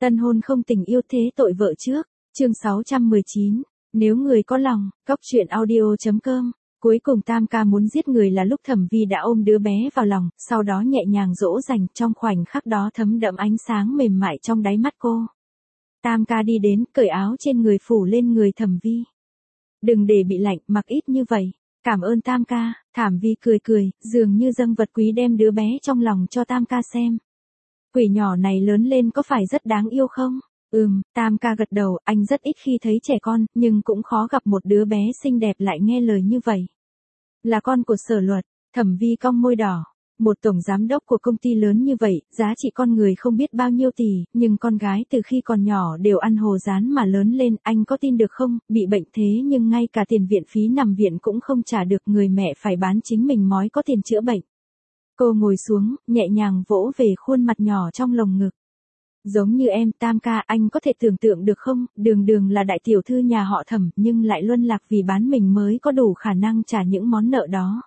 Tân hôn không tình yêu thế tội vợ trước, chương 619, nếu người có lòng, cóc truyện audio.com. Cuối cùng Tam ca muốn giết người là lúc Thẩm Vi đã ôm đứa bé vào lòng, sau đó nhẹ nhàng dỗ dành, trong khoảnh khắc đó thấm đẫm ánh sáng mềm mại trong đáy mắt cô. Tam ca đi đến, cởi áo trên người phủ lên người Thẩm Vi. Đừng để bị lạnh, mặc ít như vậy. Cảm ơn Tam ca, Thẩm Vi cười cười, dường như dâng vật quý đem đứa bé trong lòng cho Tam ca xem. Quỷ nhỏ này lớn lên có phải rất đáng yêu không? Tam ca gật đầu, anh rất ít khi thấy trẻ con, nhưng cũng khó gặp một đứa bé xinh đẹp lại nghe lời như vậy. Là con của Sở Luật, Thẩm Vi cong môi đỏ. Một tổng giám đốc của công ty lớn như vậy, giá trị con người không biết bao nhiêu tỷ, nhưng con gái từ khi còn nhỏ đều ăn hồ rán mà lớn lên, anh có tin được không, bị bệnh thế nhưng ngay cả tiền viện phí nằm viện cũng không trả được, người mẹ phải bán chính mình mới có tiền chữa bệnh. Cô ngồi xuống, nhẹ nhàng vỗ về khuôn mặt nhỏ trong lồng ngực. Giống như em, Tam ca, anh có thể tưởng tượng được không, Đường Đường là đại tiểu thư nhà họ Thẩm, nhưng lại luân lạc vì bán mình mới có đủ khả năng trả những món nợ đó.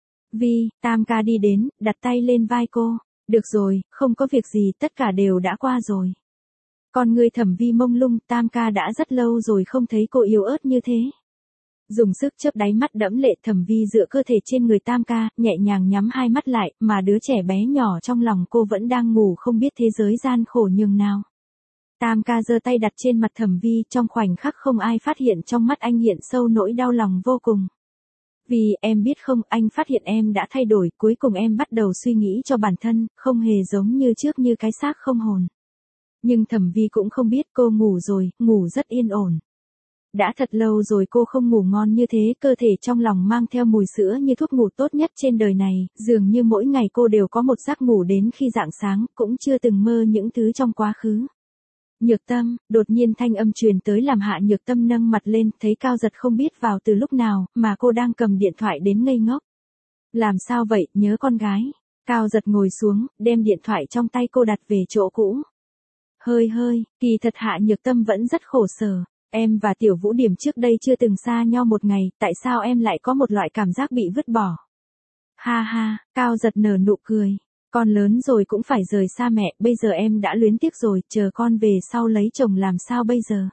Vi, Tam ca đi đến, đặt tay lên vai cô. Được rồi, không có việc gì, tất cả đều đã qua rồi. Con người Thẩm Vi mông lung, Tam ca đã rất lâu rồi không thấy cô yếu ớt như thế. Dùng sức chớp đáy mắt đẫm lệ, Thẩm Vi dựa cơ thể trên người Tam ca, nhẹ nhàng nhắm hai mắt lại, mà đứa trẻ bé nhỏ trong lòng cô vẫn đang ngủ, không biết thế giới gian khổ nhường nào. Tam ca giơ tay đặt trên mặt Thẩm Vi, trong khoảnh khắc không ai phát hiện trong mắt anh hiện sâu nỗi đau lòng vô cùng. Vì, em biết không, anh phát hiện em đã thay đổi, cuối cùng em bắt đầu suy nghĩ cho bản thân, không hề giống như trước như cái xác không hồn. Nhưng Thẩm Vi cũng không biết cô ngủ rồi, ngủ rất yên ổn. Đã thật lâu rồi cô không ngủ ngon như thế, cơ thể trong lòng mang theo mùi sữa như thuốc ngủ tốt nhất trên đời này, dường như mỗi ngày cô đều có một giấc ngủ đến khi rạng sáng, cũng chưa từng mơ những thứ trong quá khứ. Nhược Tâm, đột nhiên thanh âm truyền tới làm Hạ Nhược Tâm nâng mặt lên, thấy Cao Giật không biết vào từ lúc nào, mà cô đang cầm điện thoại đến ngây ngốc. Làm sao vậy, nhớ con gái. Cao Giật ngồi xuống, đem điện thoại trong tay cô đặt về chỗ cũ. Hơi, kỳ thật Hạ Nhược Tâm vẫn rất khổ sở. Em và Tiểu Vũ Điểm trước đây chưa từng xa nhau một ngày, tại sao em lại có một loại cảm giác bị vứt bỏ? Ha ha, Cao Giật nở nụ cười. Con lớn rồi cũng phải rời xa mẹ, bây giờ em đã luyến tiếc rồi, chờ con về sau lấy chồng làm sao bây giờ?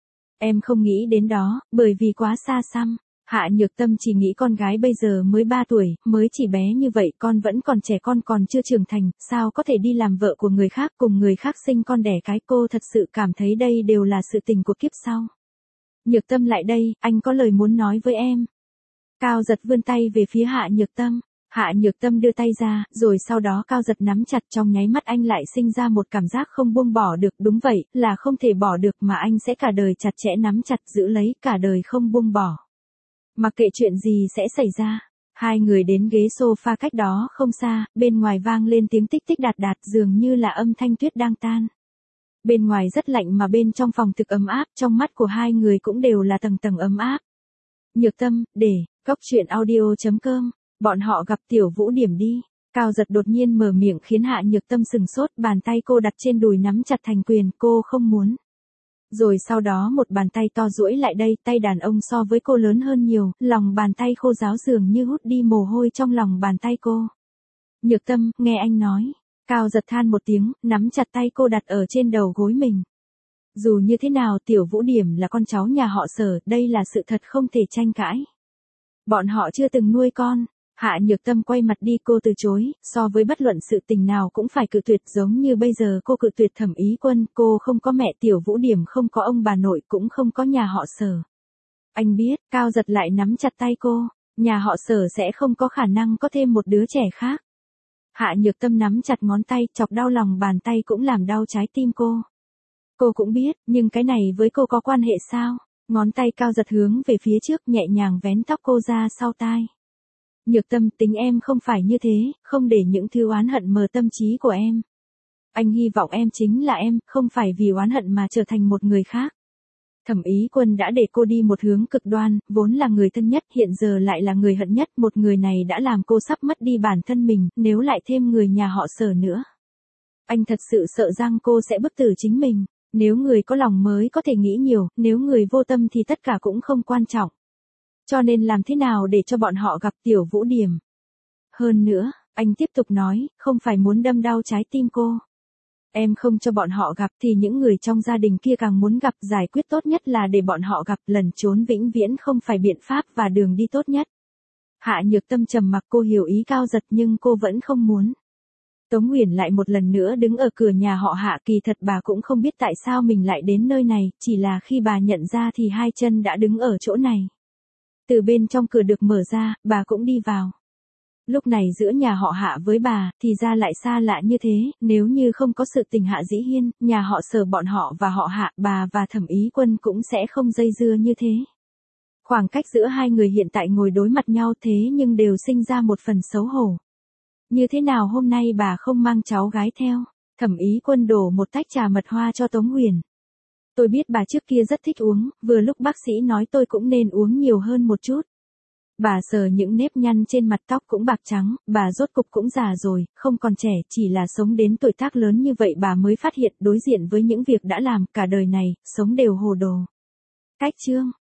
Em không nghĩ đến đó, bởi vì quá xa xăm. Hạ Nhược Tâm chỉ nghĩ con gái bây giờ mới 3 tuổi, mới chỉ bé như vậy, con vẫn còn trẻ, con còn chưa trưởng thành, sao có thể đi làm vợ của người khác, cùng người khác sinh con đẻ cái, cô thật sự cảm thấy đây đều là sự tình của kiếp sau. Nhược Tâm lại đây, anh có lời muốn nói với em. Cao Giật vươn tay về phía Hạ Nhược Tâm. Hạ Nhược Tâm đưa tay ra, rồi sau đó Cao Giật nắm chặt, trong nháy mắt anh lại sinh ra một cảm giác không buông bỏ được, đúng vậy, là không thể bỏ được mà anh sẽ cả đời chặt chẽ nắm chặt giữ lấy, cả đời không buông bỏ. Mặc kệ chuyện gì sẽ xảy ra. Hai người đến ghế sofa cách đó không xa, bên ngoài vang lên tiếng tích tích đạt đạt, dường như là âm thanh tuyết đang tan. Bên ngoài rất lạnh mà bên trong phòng thực ấm áp, trong mắt của hai người cũng đều là tầng tầng ấm áp. Nhược Tâm, để, cóc truyện audio.com, bọn họ gặp Tiểu Vũ Điểm đi. Cao Giật đột nhiên mở miệng khiến Hạ Nhược Tâm sừng sốt, bàn tay cô đặt trên đùi nắm chặt thành quyền, cô không muốn. Rồi sau đó một bàn tay to duỗi lại đây, tay đàn ông so với cô lớn hơn nhiều, lòng bàn tay khô ráo dường như hút đi mồ hôi trong lòng bàn tay cô. Nhược Tâm, nghe anh nói. Cao Giật than một tiếng, nắm chặt tay cô đặt ở trên đầu gối mình. Dù như thế nào Tiểu Vũ Điểm là con cháu nhà họ Sở, đây là sự thật không thể tranh cãi. Bọn họ chưa từng nuôi con. Hạ Nhược Tâm quay mặt đi, cô từ chối, so với bất luận sự tình nào cũng phải cự tuyệt, giống như bây giờ cô cự tuyệt Thẩm Ý Quân, cô không có mẹ, Tiểu Vũ Điểm không có ông bà nội, cũng không có nhà họ Sở. Anh biết, Cao Giật lại nắm chặt tay cô, nhà họ Sở sẽ không có khả năng có thêm một đứa trẻ khác. Hạ Nhược Tâm nắm chặt ngón tay, chọc đau lòng bàn tay cũng làm đau trái tim cô. Cô cũng biết, nhưng cái này với cô có quan hệ sao? Ngón tay Cao Giật hướng về phía trước, nhẹ nhàng vén tóc cô ra sau tai. Nhược Tâm, tính em không phải như thế, không để những thứ oán hận mờ tâm trí của em. Anh hy vọng em chính là em, không phải vì oán hận mà trở thành một người khác. Thẩm Ý Quân đã để cô đi một hướng cực đoan, vốn là người thân nhất, hiện giờ lại là người hận nhất, một người này đã làm cô sắp mất đi bản thân mình, nếu lại thêm người nhà họ Sở nữa. Anh thật sự sợ rằng cô sẽ bức tử chính mình, nếu người có lòng mới có thể nghĩ nhiều, nếu người vô tâm thì tất cả cũng không quan trọng. Cho nên làm thế nào để cho bọn họ gặp Tiểu Vũ Điểm? Hơn nữa, anh tiếp tục nói, không phải muốn đâm đau trái tim cô. Em không cho bọn họ gặp thì những người trong gia đình kia càng muốn gặp, giải quyết tốt nhất là để bọn họ gặp, lẩn trốn vĩnh viễn không phải biện pháp và đường đi tốt nhất. Hạ Nhược Tâm trầm mặc, cô hiểu ý Cao Giật nhưng cô vẫn không muốn. Tống Uyển lại một lần nữa đứng ở cửa nhà họ Hạ, kỳ thật bà cũng không biết tại sao mình lại đến nơi này, chỉ là khi bà nhận ra thì hai chân đã đứng ở chỗ này. Từ bên trong cửa được mở ra, bà cũng đi vào. Lúc này giữa nhà họ Hạ với bà, thì ra lại xa lạ như thế, nếu như không có sự tình Hạ Dĩ Hiên, nhà họ Sở bọn họ và họ Hạ, bà và Thẩm Ý Quân cũng sẽ không dây dưa như thế. Khoảng cách giữa hai người hiện tại ngồi đối mặt nhau thế nhưng đều sinh ra một phần xấu hổ. Như thế nào hôm nay bà không mang cháu gái theo? Thẩm Ý Quân đổ một tách trà mật hoa cho Tống Uyển. Tôi biết bà trước kia rất thích uống, vừa lúc bác sĩ nói tôi cũng nên uống nhiều hơn một chút. Bà sờ những nếp nhăn trên mặt, tóc cũng bạc trắng, bà rốt cục cũng già rồi, không còn trẻ, chỉ là sống đến tuổi tác lớn như vậy bà mới phát hiện đối diện với những việc đã làm cả đời này, sống đều hồ đồ. Cách chương